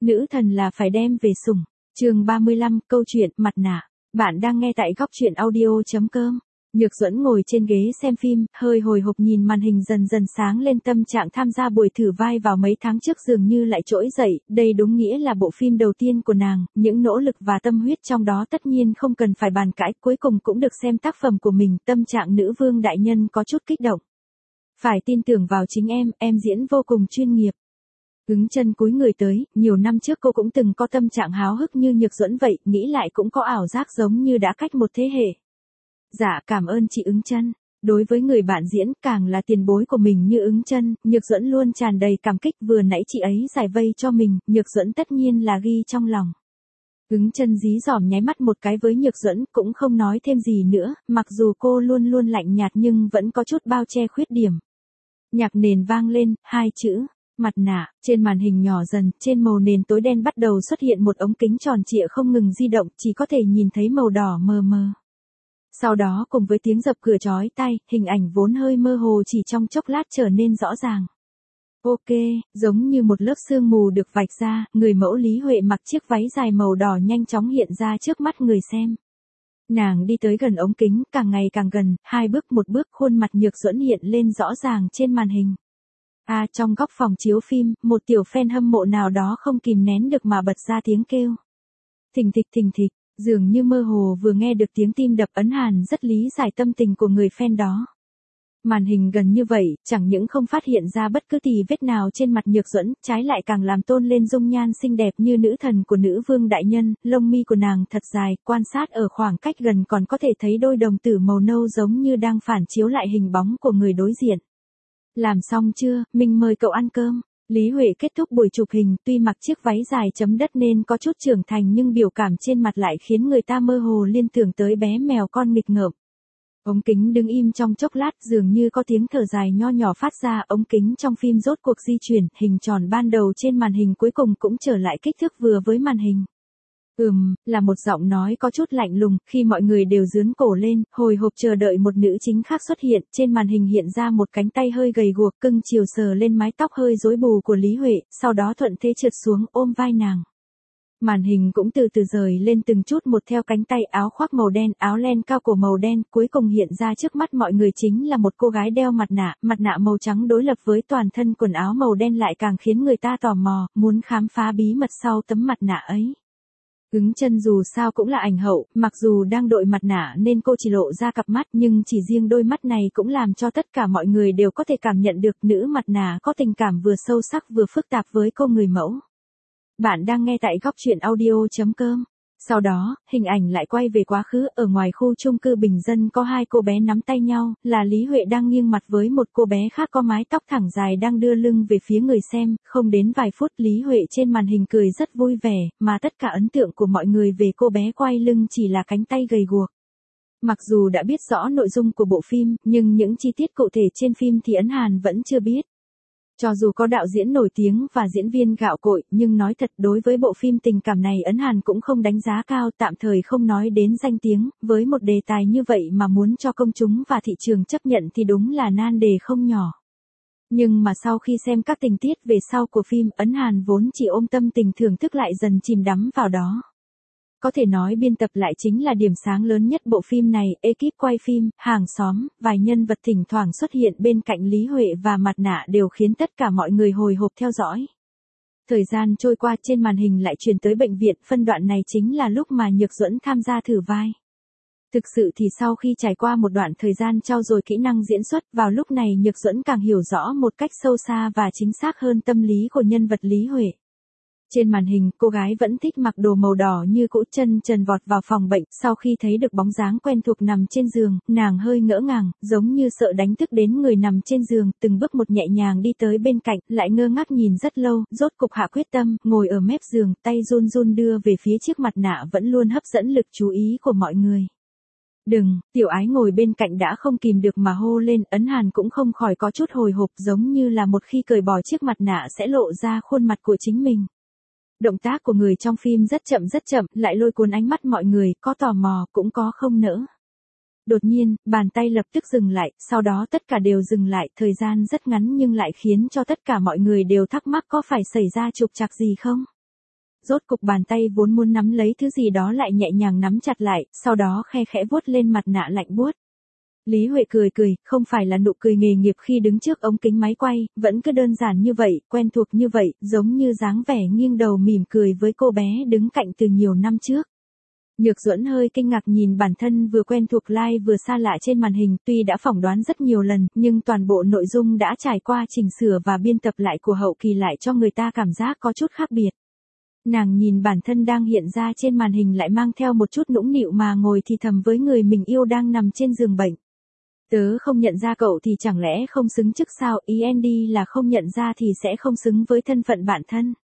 Nữ thần là phải đem về sủng. Chương 35, câu chuyện mặt nạ. Bạn đang nghe tại góc truyện audio.com. Nhược Duẫn ngồi trên ghế xem phim, hơi hồi hộp nhìn màn hình dần dần sáng lên, tâm trạng tham gia buổi thử vai vào mấy tháng trước dường như lại trỗi dậy, đây đúng nghĩa là bộ phim đầu tiên của nàng, những nỗ lực và tâm huyết trong đó tất nhiên không cần phải bàn cãi, cuối cùng cũng được xem tác phẩm của mình, tâm trạng nữ vương đại nhân có chút kích động. Phải tin tưởng vào chính em diễn vô cùng chuyên nghiệp. Ứng Chân cúi người tới, nhiều năm trước cô cũng từng có tâm trạng háo hức như Nhược Duẫn vậy, nghĩ lại cũng có ảo giác giống như đã cách một thế hệ. Dạ, cảm ơn chị Ứng Chân. Đối với người bạn diễn, càng là tiền bối của mình như Ứng Chân, Nhược Duẫn luôn tràn đầy cảm kích, vừa nãy chị ấy giải vây cho mình, Nhược Duẫn tất nhiên là ghi trong lòng. Ứng Chân dí dỏm nháy mắt một cái với Nhược Duẫn, cũng không nói thêm gì nữa, mặc dù cô luôn luôn lạnh nhạt nhưng vẫn có chút bao che khuyết điểm. Nhạc nền vang lên, hai chữ mặt nạ, trên màn hình nhỏ dần, trên màu nền tối đen bắt đầu xuất hiện một ống kính tròn trịa không ngừng di động, chỉ có thể nhìn thấy màu đỏ mờ mờ. Sau đó cùng với tiếng dập cửa chói tai, hình ảnh vốn hơi mơ hồ chỉ trong chốc lát trở nên rõ ràng. Ok, giống như một lớp sương mù được vạch ra, người mẫu Lý Huệ mặc chiếc váy dài màu đỏ nhanh chóng hiện ra trước mắt người xem. Nàng đi tới gần ống kính, càng ngày càng gần, hai bước một bước, khuôn mặt Nhược Duẫn hiện lên rõ ràng trên màn hình. Trong góc phòng chiếu phim, một tiểu fan hâm mộ nào đó không kìm nén được mà bật ra tiếng kêu. Thình thịch, dường như mơ hồ vừa nghe được tiếng tim đập. Ấn Hàn rất lý giải tâm tình của người fan đó. Màn hình gần như vậy, chẳng những không phát hiện ra bất cứ tì vết nào trên mặt Nhược Duẫn, trái lại càng làm tôn lên dung nhan xinh đẹp như nữ thần của nữ vương đại nhân, lông mi của nàng thật dài, quan sát ở khoảng cách gần còn có thể thấy đôi đồng tử màu nâu giống như đang phản chiếu lại hình bóng của người đối diện. Làm xong chưa, mình mời cậu ăn cơm. Lý Huệ kết thúc buổi chụp hình, tuy mặc chiếc váy dài chấm đất nên có chút trưởng thành nhưng biểu cảm trên mặt lại khiến người ta mơ hồ liên tưởng tới bé mèo con nghịch ngợm. Ống kính đứng im trong chốc lát, dường như có tiếng thở dài nho nhỏ phát ra, ống kính trong phim rốt cuộc di chuyển, hình tròn ban đầu trên màn hình cuối cùng cũng trở lại kích thước vừa với màn hình. Là một giọng nói có chút lạnh lùng, khi mọi người đều dướn cổ lên, hồi hộp chờ đợi một nữ chính khác xuất hiện, trên màn hình hiện ra một cánh tay hơi gầy guộc cưng chiều sờ lên mái tóc hơi rối bù của Lý Huệ, sau đó thuận thế trượt xuống ôm vai nàng. Màn hình cũng từ từ rời lên từng chút một theo cánh tay, áo khoác màu đen, áo len cao cổ màu đen, cuối cùng hiện ra trước mắt mọi người chính là một cô gái đeo mặt nạ màu trắng đối lập với toàn thân quần áo màu đen lại càng khiến người ta tò mò, muốn khám phá bí mật sau tấm mặt nạ ấy. Ứng Chân dù sao cũng là ảnh hậu, mặc dù đang đội mặt nạ nên cô chỉ lộ ra cặp mắt, nhưng chỉ riêng đôi mắt này cũng làm cho tất cả mọi người đều có thể cảm nhận được nữ mặt nạ có tình cảm vừa sâu sắc vừa phức tạp với cô người mẫu. Bạn đang nghe tại góc truyện audio.com. Sau đó, hình ảnh lại quay về quá khứ, ở ngoài khu chung cư bình dân có hai cô bé nắm tay nhau, là Lý Huệ đang nghiêng mặt với một cô bé khác có mái tóc thẳng dài đang đưa lưng về phía người xem, không đến vài phút Lý Huệ trên màn hình cười rất vui vẻ, mà tất cả ấn tượng của mọi người về cô bé quay lưng chỉ là cánh tay gầy guộc. Mặc dù đã biết rõ nội dung của bộ phim, nhưng những chi tiết cụ thể trên phim thì Ấn Hàn vẫn chưa biết. Cho dù có đạo diễn nổi tiếng và diễn viên gạo cội, nhưng nói thật đối với bộ phim tình cảm này Ấn Hàn cũng không đánh giá cao, tạm thời không nói đến danh tiếng, với một đề tài như vậy mà muốn cho công chúng và thị trường chấp nhận thì đúng là nan đề không nhỏ. Nhưng mà sau khi xem các tình tiết về sau của phim, Ấn Hàn vốn chỉ ôm tâm tình thưởng thức lại dần chìm đắm vào đó. Có thể nói biên tập lại chính là điểm sáng lớn nhất bộ phim này, ekip quay phim, hàng xóm, vài nhân vật thỉnh thoảng xuất hiện bên cạnh Lý Huệ và mặt nạ đều khiến tất cả mọi người hồi hộp theo dõi. Thời gian trôi qua trên màn hình lại truyền tới bệnh viện, phân đoạn này chính là lúc mà Nhược Duẫn tham gia thử vai. Thực sự thì sau khi trải qua một đoạn thời gian trau dồi kỹ năng diễn xuất, vào lúc này Nhược Duẫn càng hiểu rõ một cách sâu xa và chính xác hơn tâm lý của nhân vật Lý Huệ. Trên màn hình, cô gái vẫn thích mặc đồ màu đỏ như cũ, chân trần vọt vào phòng bệnh, sau khi thấy được bóng dáng quen thuộc nằm trên giường, nàng hơi ngỡ ngàng, giống như sợ đánh thức đến người nằm trên giường, từng bước một nhẹ nhàng đi tới bên cạnh, lại ngơ ngác nhìn rất lâu, rốt cục hạ quyết tâm, ngồi ở mép giường, tay run run đưa về phía chiếc mặt nạ vẫn luôn hấp dẫn lực chú ý của mọi người. Đừng, Tiểu Ái ngồi bên cạnh đã không kìm được mà hô lên, Ấn Hàn cũng không khỏi có chút hồi hộp, giống như là một khi cởi bỏ chiếc mặt nạ sẽ lộ ra khuôn mặt của chính mình. Động tác của người trong phim rất chậm, lại lôi cuốn ánh mắt mọi người, có tò mò, cũng có không nỡ. Đột nhiên, bàn tay lập tức dừng lại, sau đó tất cả đều dừng lại, thời gian rất ngắn nhưng lại khiến cho tất cả mọi người đều thắc mắc có phải xảy ra trục trặc gì không? rốt cục bàn tay vốn muốn nắm lấy thứ gì đó lại nhẹ nhàng nắm chặt lại, sau đó khe khẽ vuốt lên mặt nạ lạnh buốt. Lý Huệ cười cười, không phải là nụ cười nghề nghiệp khi đứng trước ống kính máy quay, vẫn cứ đơn giản như vậy, quen thuộc như vậy, giống như dáng vẻ nghiêng đầu mỉm cười với cô bé đứng cạnh từ nhiều năm trước. Nhược Duẫn hơi kinh ngạc nhìn bản thân vừa quen thuộc lai vừa xa lạ trên màn hình, tuy đã phỏng đoán rất nhiều lần, nhưng toàn bộ nội dung đã trải qua chỉnh sửa và biên tập lại của hậu kỳ lại cho người ta cảm giác có chút khác biệt. Nàng nhìn bản thân đang hiện ra trên màn hình lại mang theo một chút nũng nịu mà ngồi thì thầm với người mình yêu đang nằm trên giường bệnh. Tớ không nhận ra cậu thì chẳng lẽ không xứng chức sao, ý Andy là không nhận ra thì sẽ không xứng với thân phận bạn thân.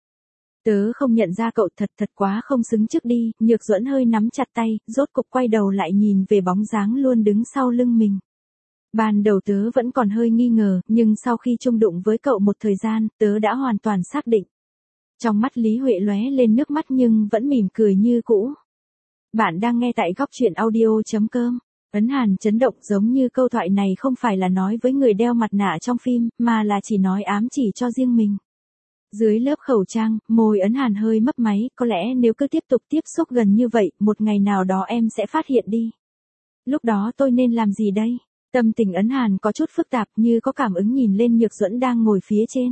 Tớ không nhận ra cậu thật quá không xứng chức đi, Nhược Duẫn hơi nắm chặt tay, rốt cục quay đầu lại nhìn về bóng dáng luôn đứng sau lưng mình. Ban đầu tớ vẫn còn hơi nghi ngờ, nhưng sau khi chung đụng với cậu một thời gian, tớ đã hoàn toàn xác định. Trong mắt Lý Huệ lóe lên nước mắt nhưng vẫn mỉm cười như cũ. Bạn đang nghe tại góc truyện audio.com. Ấn Hàn chấn động giống như câu thoại này không phải là nói với người đeo mặt nạ trong phim, mà là chỉ nói ám chỉ cho riêng mình. Dưới lớp khẩu trang, môi Ấn Hàn hơi mấp máy, có lẽ nếu cứ tiếp tục tiếp xúc gần như vậy, một ngày nào đó em sẽ phát hiện đi. Lúc đó tôi nên làm gì đây? Tâm tình Ấn Hàn có chút phức tạp như có cảm ứng nhìn lên Nhược Duẫn đang ngồi phía trên.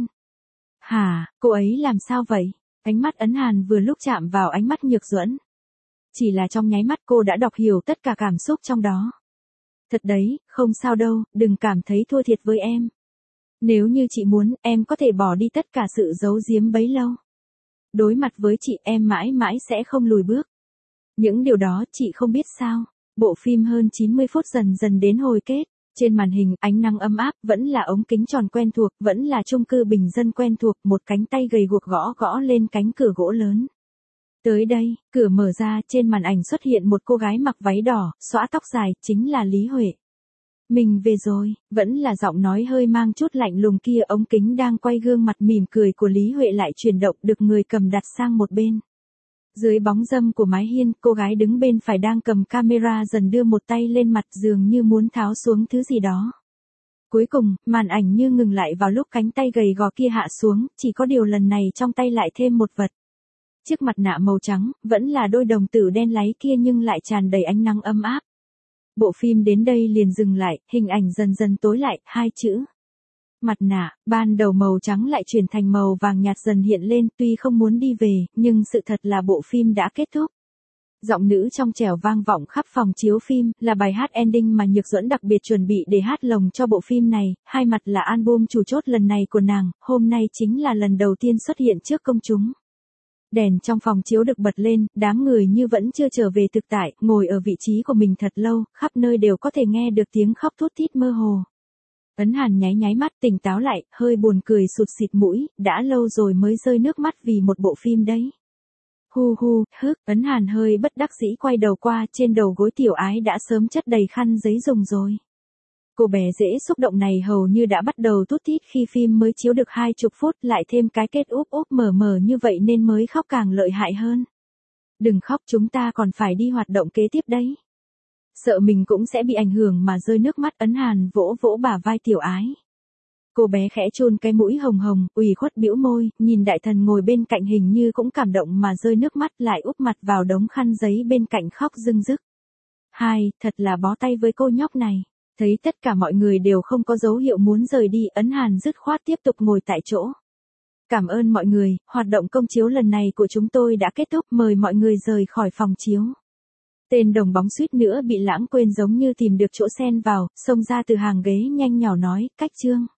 Hả, cô ấy làm sao vậy? Ánh mắt Ấn Hàn vừa lúc chạm vào ánh mắt Nhược Duẫn. Chỉ là trong nháy mắt cô đã đọc hiểu tất cả cảm xúc trong đó. Thật đấy, không sao đâu, đừng cảm thấy thua thiệt với em. Nếu như chị muốn, em có thể bỏ đi tất cả sự giấu giếm bấy lâu. Đối mặt với chị em mãi mãi sẽ không lùi bước. Những điều đó chị không biết sao. Bộ phim hơn 90 phút dần dần đến hồi kết. Trên màn hình, ánh nắng ấm áp, vẫn là ống kính tròn quen thuộc, vẫn là chung cư bình dân quen thuộc, một cánh tay gầy guộc gõ gõ lên cánh cửa gỗ lớn. Tới đây, cửa mở ra, trên màn ảnh xuất hiện một cô gái mặc váy đỏ, xõa tóc dài, chính là Lý Huệ. Mình về rồi, vẫn là giọng nói hơi mang chút lạnh lùng kia, ống kính đang quay gương mặt mỉm cười của Lý Huệ lại chuyển động được người cầm đặt sang một bên. Dưới bóng râm của mái hiên, cô gái đứng bên phải đang cầm camera dần đưa một tay lên mặt dường như muốn tháo xuống thứ gì đó. Cuối cùng, màn ảnh như ngừng lại vào lúc cánh tay gầy gò kia hạ xuống, chỉ có điều lần này trong tay lại thêm một vật. Chiếc mặt nạ màu trắng, vẫn là đôi đồng tử đen láy kia nhưng lại tràn đầy ánh nắng ấm áp. Bộ phim đến đây liền dừng lại, hình ảnh dần dần tối lại, hai chữ. Mặt nạ, ban đầu màu trắng lại chuyển thành màu vàng nhạt dần hiện lên, tuy không muốn đi về, nhưng sự thật là bộ phim đã kết thúc. Giọng nữ trong trẻo vang vọng khắp phòng chiếu phim, là bài hát ending mà Nhược Duẫn đặc biệt chuẩn bị để hát lồng cho bộ phim này, hai mặt là album chủ chốt lần này của nàng, hôm nay chính là lần đầu tiên xuất hiện trước công chúng. Đèn trong phòng chiếu được bật lên, đám người như vẫn chưa trở về thực tại, ngồi ở vị trí của mình thật lâu, khắp nơi đều có thể nghe được tiếng khóc thút thít mơ hồ. Ấn Hàn nháy nháy mắt tỉnh táo lại, hơi buồn cười sụt xịt mũi, đã lâu rồi mới rơi nước mắt vì một bộ phim đấy. Hu hu, hức, Ấn Hàn hơi bất đắc dĩ quay đầu qua, trên đầu gối Tiểu Ái đã sớm chất đầy khăn giấy dùng rồi. Cô bé dễ xúc động này hầu như đã bắt đầu tút tít khi phim mới chiếu được 20 phút, lại thêm cái kết úp úp mở mở như vậy nên mới khóc càng lợi hại hơn. Đừng khóc, chúng ta còn phải đi hoạt động kế tiếp đấy. Sợ mình cũng sẽ bị ảnh hưởng mà rơi nước mắt, Ấn Hàn vỗ vỗ bả vai Tiểu Ái. Cô bé khẽ chôn cái mũi hồng hồng, ủy khuất bĩu môi, nhìn đại thần ngồi bên cạnh hình như cũng cảm động mà rơi nước mắt, lại úp mặt vào đống khăn giấy bên cạnh khóc rưng rức. Thật là bó tay với cô nhóc này. Thấy tất cả mọi người đều không có dấu hiệu muốn rời đi, Ấn Hàn dứt khoát tiếp tục ngồi tại chỗ. Cảm ơn mọi người, hoạt động công chiếu lần này của chúng tôi đã kết thúc, mời mọi người rời khỏi phòng chiếu. Tên đồng bóng suýt nữa bị lãng quên giống như tìm được chỗ xen vào, xông ra từ hàng ghế nhanh nhỏ nói, cách chương.